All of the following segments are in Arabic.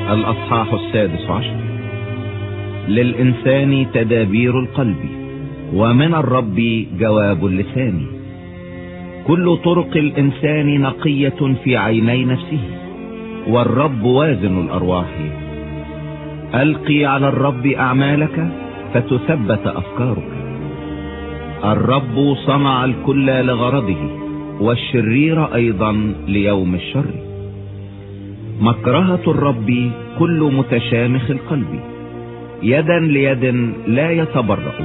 الأصحاح 16. للإنسان تدابير القلب، ومن الرب جواب اللسان. كل طرق الإنسان نقية في عيني نفسه، والرب وازن الأرواح. ألقي على الرب أعمالك فتثبت أفكارك. الرب صنع الكل لغرضه، والشرير أيضا ليوم الشر. مكرهة الرب كل متشامخ القلب، يدا ليد لا يتبرأ.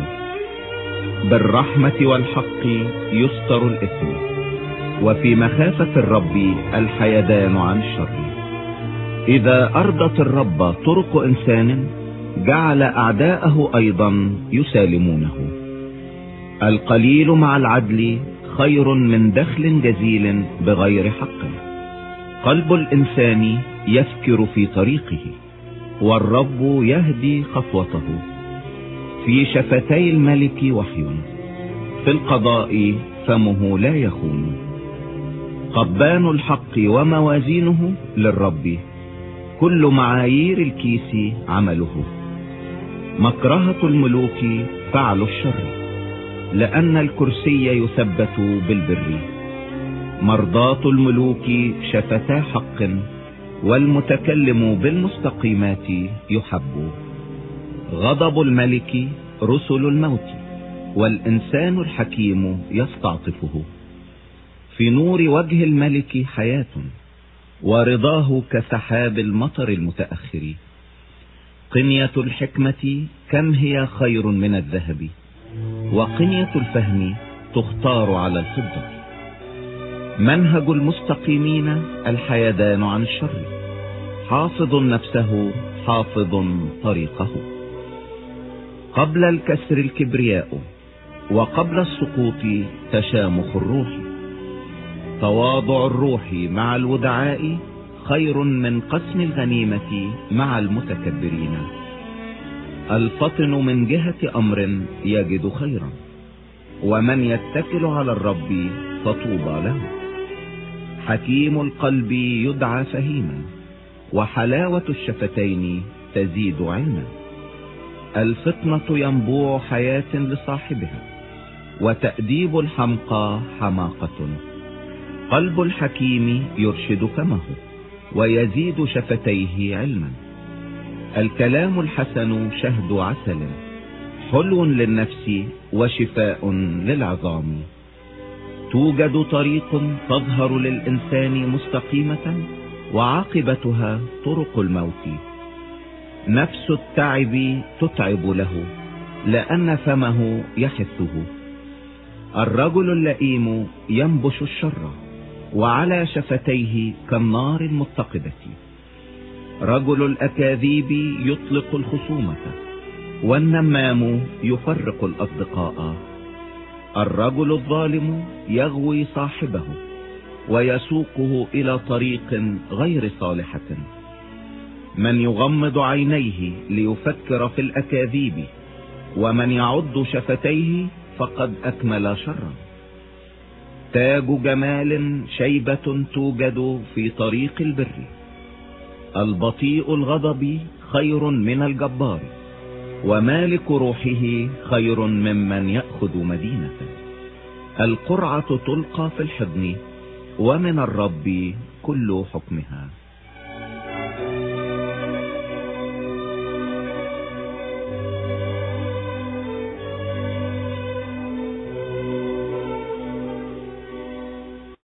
بالرحمة والحق يستر الإثم، وفي مخافة الرب الحيدان عن الشر. إذا أرضت الرب طرق إنسان، جعل أعداءه أيضا يسالمونه. القليل مع العدل خير من دخل جزيل بغير حق. قلب الإنسان يفكر في طريقه، والرب يهدي خطوته. في شفتي الملك وحي، في القضاء فمه لا يخون. قبان الحق وموازينه للرب، كل معايير الكيس عمله. مكرهة الملوك فعل الشر، لأن الكرسي يثبت بالبر. مرضاة الملوك شفتا حق، والمتكلم بالمستقيمات يحب. غضب الملك رسل الموت، والإنسان الحكيم يستعطفه. في نور وجه الملك حياة، ورضاه كسحاب المطر المتأخر. قنية الحكمة كم هي خير من الذهب، وقنية الفهم تختار على الفضة. منهج المستقيمين الحيدان عن الشر، حافظ نفسه حافظ طريقه. قبل الكسر الكبرياء، وقبل السقوط تشامخ الروح. تواضع الروح مع الودعاء خير من قسم الغنيمة مع المتكبرين. الفطن من جهة أمر يجد خيرا، ومن يتكل على الرب فطوبى له. حكيم القلب يدعى فهيما، وحلاوة الشفتين تزيد علما. الفطنة ينبوع حياة لصاحبها، وتأديب الحمقى حماقة. قلب الحكيم يرشد فمه، ويزيد شفتيه علما. الكلام الحسن شهد عسل، حلو للنفس وشفاء للعظام. توجد طريق تظهر للإنسان مستقيمة، وعاقبتها طرق الموت. نفس التعب تتعب له، لأن فمه يحثه. الرجل اللئيم ينبش الشر، وعلى شفتيه كالنار المتقدة. رجل الأكاذيب يطلق الخصومة، والنمام يفرق الأصدقاء. الرجل الظالم يغوي صاحبه، ويسوقه إلى طريق غير صالحة. من يغمض عينيه ليفكر في الأكاذيب، ومن يعض شفتيه فقد أكمل شرا. تاج جمال شيبة توجد في طريق البر. البطيء الغضب خير من الجبار، ومالك روحه خير ممن يأخذ مدينة. القرعة تلقى في الحضن، ومن الرب كل حكمها.